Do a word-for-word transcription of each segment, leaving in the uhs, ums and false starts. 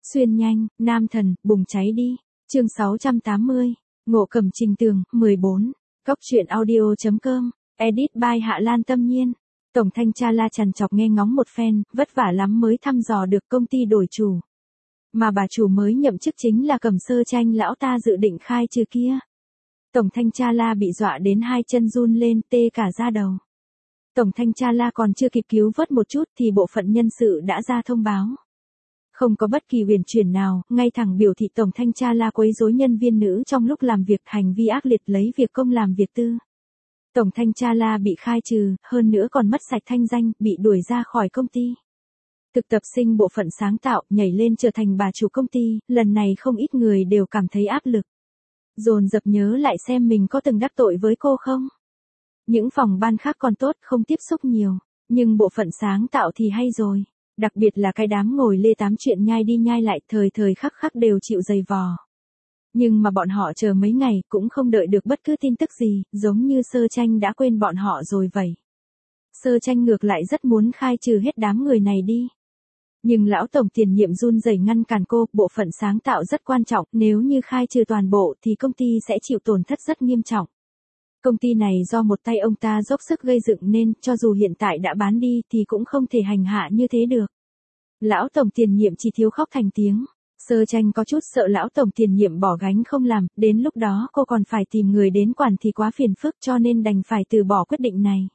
Xuyên nhanh, nam thần, bùng cháy đi. Chương sáu trăm tám mươi. Ngộ Cẩm Trình Tường, mười bốn. Góc truyện audio chấm com. Edit by Hạ Lan Tâm Nhiên. Tổng thanh tra La trằn trọc nghe ngóng một phen, vất vả lắm mới thăm dò được công ty đổi chủ. Mà bà chủ mới nhậm chức chính là Cẩm Sơ Tranh lão ta dự định khai trừ kia. Tổng thanh tra La bị dọa đến hai chân run lên, tê cả da đầu. Tổng thanh tra La còn chưa kịp cứu vớt một chút thì bộ phận nhân sự đã ra thông báo. Không có bất kỳ huyền chuyển nào, ngay thẳng biểu thị tổng thanh tra La quấy rối nhân viên nữ trong lúc làm việc, hành vi ác liệt lấy việc công làm việc tư. Tổng thanh tra La bị khai trừ, hơn nữa còn mất sạch thanh danh, bị đuổi ra khỏi công ty. Thực tập sinh bộ phận sáng tạo nhảy lên trở thành bà chủ công ty, lần này không ít người đều cảm thấy áp lực. Dồn dập nhớ lại xem mình có từng đắc tội với cô không. Những phòng ban khác còn tốt, không tiếp xúc nhiều, nhưng bộ phận sáng tạo thì hay rồi. Đặc biệt là cái đám ngồi lê tám chuyện nhai đi nhai lại, thời thời khắc khắc đều chịu giày vò. Nhưng mà bọn họ chờ mấy ngày cũng không đợi được bất cứ tin tức gì, giống như Sơ Tranh đã quên bọn họ rồi vậy. Sơ Tranh ngược lại rất muốn khai trừ hết đám người này đi. Nhưng lão tổng tiền nhiệm run rẩy ngăn cản cô, bộ phận sáng tạo rất quan trọng, nếu như khai trừ toàn bộ thì công ty sẽ chịu tổn thất rất nghiêm trọng. Công ty này do một tay ông ta dốc sức gây dựng nên, cho dù hiện tại đã bán đi thì cũng không thể hành hạ như thế được. Lão tổng tiền nhiệm chỉ thiếu khóc thành tiếng. Sơ Tranh có chút sợ lão tổng tiền nhiệm bỏ gánh không làm, đến lúc đó cô còn phải tìm người đến quản thì quá phiền phức, cho nên đành phải từ bỏ quyết định này.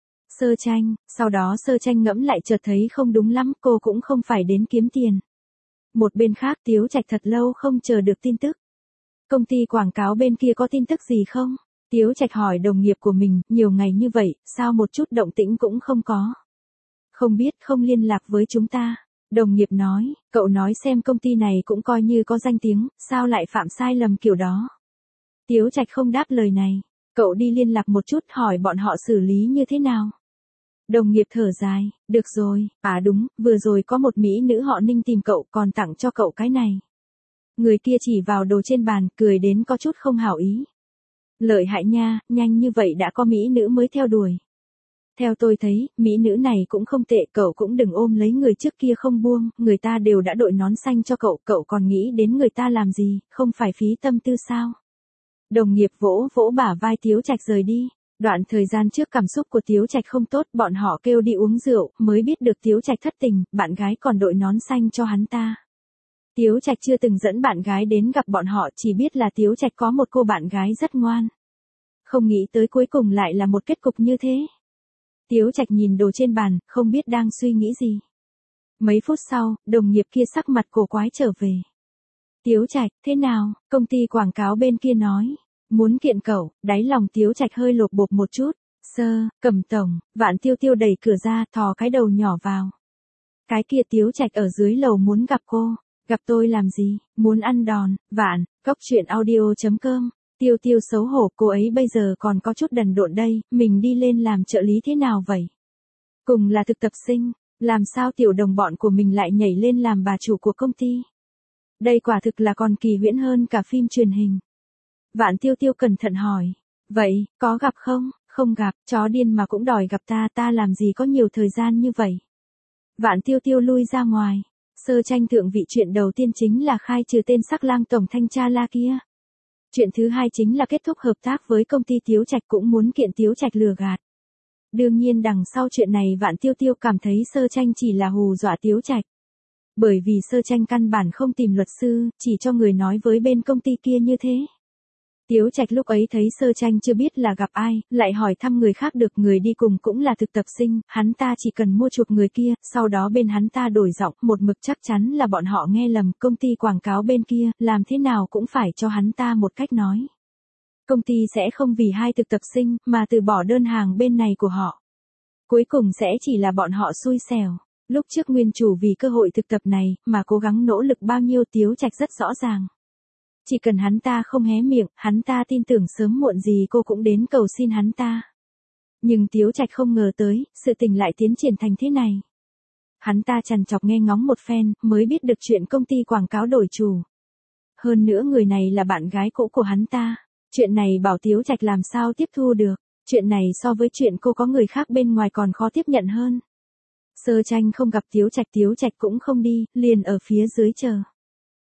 Sơ Tranh, sau đó Sơ Tranh ngẫm lại chợt thấy không đúng lắm, cô cũng không phải đến kiếm tiền. Một bên khác Tiếu Trạch thật lâu không chờ được tin tức. Công ty quảng cáo bên kia có tin tức gì không? Tiếu Trạch hỏi đồng nghiệp của mình, nhiều ngày như vậy, sao một chút động tĩnh cũng không có. Không biết, không liên lạc với chúng ta. Đồng nghiệp nói, cậu nói xem công ty này cũng coi như có danh tiếng, sao lại phạm sai lầm kiểu đó. Tiếu Trạch không đáp lời này, cậu đi liên lạc một chút hỏi bọn họ xử lý như thế nào. Đồng nghiệp thở dài, được rồi, à đúng, vừa rồi có một mỹ nữ họ Ninh tìm cậu còn tặng cho cậu cái này. Người kia chỉ vào đồ trên bàn, cười đến có chút không hảo ý. Lợi hại nha, nhanh như vậy đã có mỹ nữ mới theo đuổi. Theo tôi thấy, mỹ nữ này cũng không tệ, cậu cũng đừng ôm lấy người trước kia không buông, người ta đều đã đội nón xanh cho cậu, cậu còn nghĩ đến người ta làm gì, không phải phí tâm tư sao. Đồng nghiệp vỗ vỗ bả vai Tiếu Trạch rời đi. Đoạn thời gian trước cảm xúc của Tiếu Trạch không tốt, bọn họ kêu đi uống rượu, mới biết được Tiếu Trạch thất tình, bạn gái còn đội nón xanh cho hắn ta. Tiếu Trạch chưa từng dẫn bạn gái đến gặp bọn họ, chỉ biết là Tiếu Trạch có một cô bạn gái rất ngoan. Không nghĩ tới cuối cùng lại là một kết cục như thế. Tiếu Trạch nhìn đồ trên bàn, không biết đang suy nghĩ gì. Mấy phút sau, đồng nghiệp kia sắc mặt cổ quái trở về. Tiếu Trạch, thế nào? Công ty quảng cáo bên kia nói. Muốn kiện cậu, đáy lòng Tiếu Trạch hơi lột bột một chút. Sơ, Cẩm tổng, Vạn Tiêu Tiêu đẩy cửa ra, thò cái đầu nhỏ vào. Cái kia Tiếu Trạch ở dưới lầu muốn gặp cô. Gặp tôi làm gì? Muốn ăn đòn. Vạn, góc truyện audio chấm com. Tiêu Tiêu xấu hổ, cô ấy bây giờ còn có chút đần độn đây, mình đi lên làm trợ lý thế nào vậy? Cùng là thực tập sinh, làm sao tiểu đồng bọn của mình lại nhảy lên làm bà chủ của công ty? Đây quả thực là còn kỳ huyễn hơn cả phim truyền hình. Vạn Tiêu Tiêu cẩn thận hỏi, vậy, có gặp không? Không gặp, chó điên mà cũng đòi gặp ta, ta làm gì có nhiều thời gian như vậy? Vạn Tiêu Tiêu lui ra ngoài. Sơ Tranh thượng vị chuyện đầu tiên chính là khai trừ tên sắc lang tổng thanh tra La kia. Chuyện thứ hai chính là kết thúc hợp tác với công ty Tiếu Trạch, cũng muốn kiện Tiếu Trạch lừa gạt. Đương nhiên đằng sau chuyện này Vạn Tiêu Tiêu cảm thấy Sơ Tranh chỉ là hù dọa Tiếu Trạch. Bởi vì Sơ Tranh căn bản không tìm luật sư, chỉ cho người nói với bên công ty kia như thế. Tiếu Trạch lúc ấy thấy Sơ Tranh chưa biết là gặp ai, lại hỏi thăm người khác được, người đi cùng cũng là thực tập sinh, hắn ta chỉ cần mua chuộc người kia, sau đó bên hắn ta đổi giọng, một mực chắc chắn là bọn họ nghe lầm, công ty quảng cáo bên kia, làm thế nào cũng phải cho hắn ta một cách nói. Công ty sẽ không vì hai thực tập sinh, mà từ bỏ đơn hàng bên này của họ. Cuối cùng sẽ chỉ là bọn họ xui xẻo. Lúc trước nguyên chủ vì cơ hội thực tập này, mà cố gắng nỗ lực bao nhiêu Tiếu Trạch rất rõ ràng. Chỉ cần hắn ta không hé miệng, hắn ta tin tưởng sớm muộn gì cô cũng đến cầu xin hắn ta. Nhưng Tiếu Trạch không ngờ tới, sự tình lại tiến triển thành thế này. Hắn ta trằn trọc nghe ngóng một phen, mới biết được chuyện công ty quảng cáo đổi chủ. Hơn nữa người này là bạn gái cũ của hắn ta. Chuyện này bảo Tiếu Trạch làm sao tiếp thu được. Chuyện này so với chuyện cô có người khác bên ngoài còn khó tiếp nhận hơn. Sơ Tranh không gặp Tiếu Trạch, Tiếu Trạch cũng không đi, liền ở phía dưới chờ.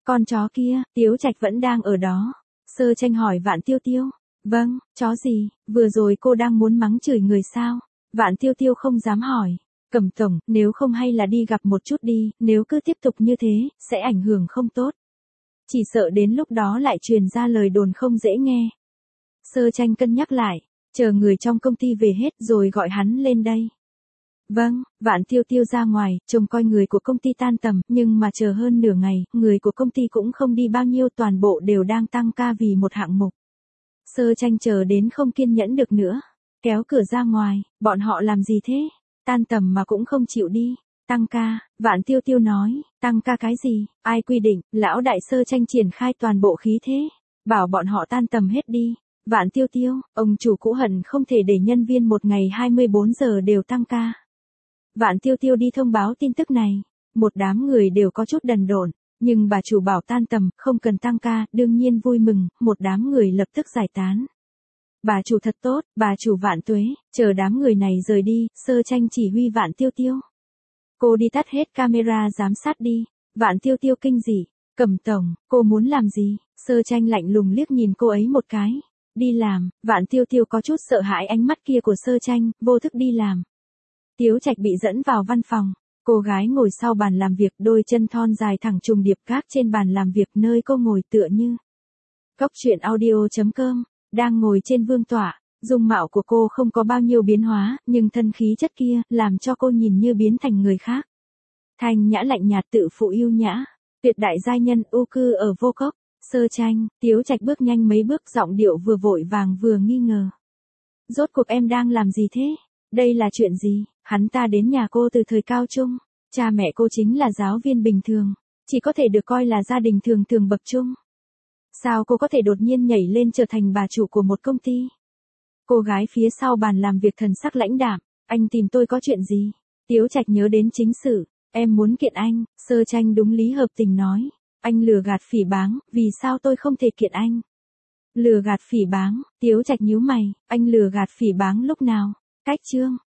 Con chó kia, Tiếu Trạch vẫn đang ở đó. Sơ Tranh hỏi Vạn Tiêu Tiêu. Vâng, chó gì, vừa rồi cô đang muốn mắng chửi người sao? Vạn Tiêu Tiêu không dám hỏi. Cẩm tổng, nếu không hay là đi gặp một chút đi, nếu cứ tiếp tục như thế, sẽ ảnh hưởng không tốt. Chỉ sợ đến lúc đó lại truyền ra lời đồn không dễ nghe. Sơ Tranh cân nhắc lại, chờ người trong công ty về hết rồi gọi hắn lên đây. Vâng, Vạn Tiêu Tiêu ra ngoài, trông coi người của công ty tan tầm, nhưng mà chờ hơn nửa ngày, người của công ty cũng không đi bao nhiêu, toàn bộ đều đang tăng ca vì một hạng mục. Sơ Tranh chờ đến không kiên nhẫn được nữa, kéo cửa ra ngoài, bọn họ làm gì thế? Tan tầm mà cũng không chịu đi. Tăng ca, Vạn Tiêu Tiêu nói, tăng ca cái gì, ai quy định, lão đại Sơ Tranh triển khai toàn bộ khí thế, bảo bọn họ tan tầm hết đi. Vạn Tiêu Tiêu, ông chủ cũ hận không thể để nhân viên một ngày hai mươi bốn giờ đều tăng ca. Vạn Tiêu Tiêu đi thông báo tin tức này, một đám người đều có chút đần độn, nhưng bà chủ bảo tan tầm, không cần tăng ca, đương nhiên vui mừng, một đám người lập tức giải tán. Bà chủ thật tốt, bà chủ Vạn Tuế, chờ đám người này rời đi, Sơ Tranh chỉ huy Vạn Tiêu Tiêu. Cô đi tắt hết camera giám sát đi. Vạn Tiêu Tiêu kinh dị, Cẩm tổng, cô muốn làm gì? Sơ Tranh lạnh lùng liếc nhìn cô ấy một cái. Đi làm, Vạn Tiêu Tiêu có chút sợ hãi ánh mắt kia của Sơ Tranh, vô thức đi làm. Tiếu Trạch bị dẫn vào văn phòng, cô gái ngồi sau bàn làm việc, đôi chân thon dài thẳng trùng điệp gác trên bàn làm việc nơi cô ngồi tựa như. Cốc truyện audio chấm com, đang ngồi trên vương tọa, dung mạo của cô không có bao nhiêu biến hóa, nhưng thân khí chất kia, làm cho cô nhìn như biến thành người khác. Thanh nhã lạnh nhạt tự phụ yêu nhã, tuyệt đại giai nhân ưu cư ở vô cốc. Sơ Tranh, Tiếu Trạch bước nhanh mấy bước, giọng điệu vừa vội vàng vừa nghi ngờ. Rốt cuộc em đang làm gì thế? Đây là chuyện gì? Hắn ta đến nhà cô từ thời cao trung, cha mẹ cô chính là giáo viên bình thường, chỉ có thể được coi là gia đình thường thường bậc trung. Sao cô có thể đột nhiên nhảy lên trở thành bà chủ của một công ty? Cô gái phía sau bàn làm việc thần sắc lãnh đạm, anh tìm tôi có chuyện gì? Tiếu Trạch nhớ đến chính sự, em muốn kiện anh. Sơ Tranh đúng lý hợp tình nói, anh lừa gạt phỉ báng, vì sao tôi không thể kiện anh? Lừa gạt phỉ báng, Tiếu Trạch nhíu mày, anh lừa gạt phỉ báng lúc nào? Cách chương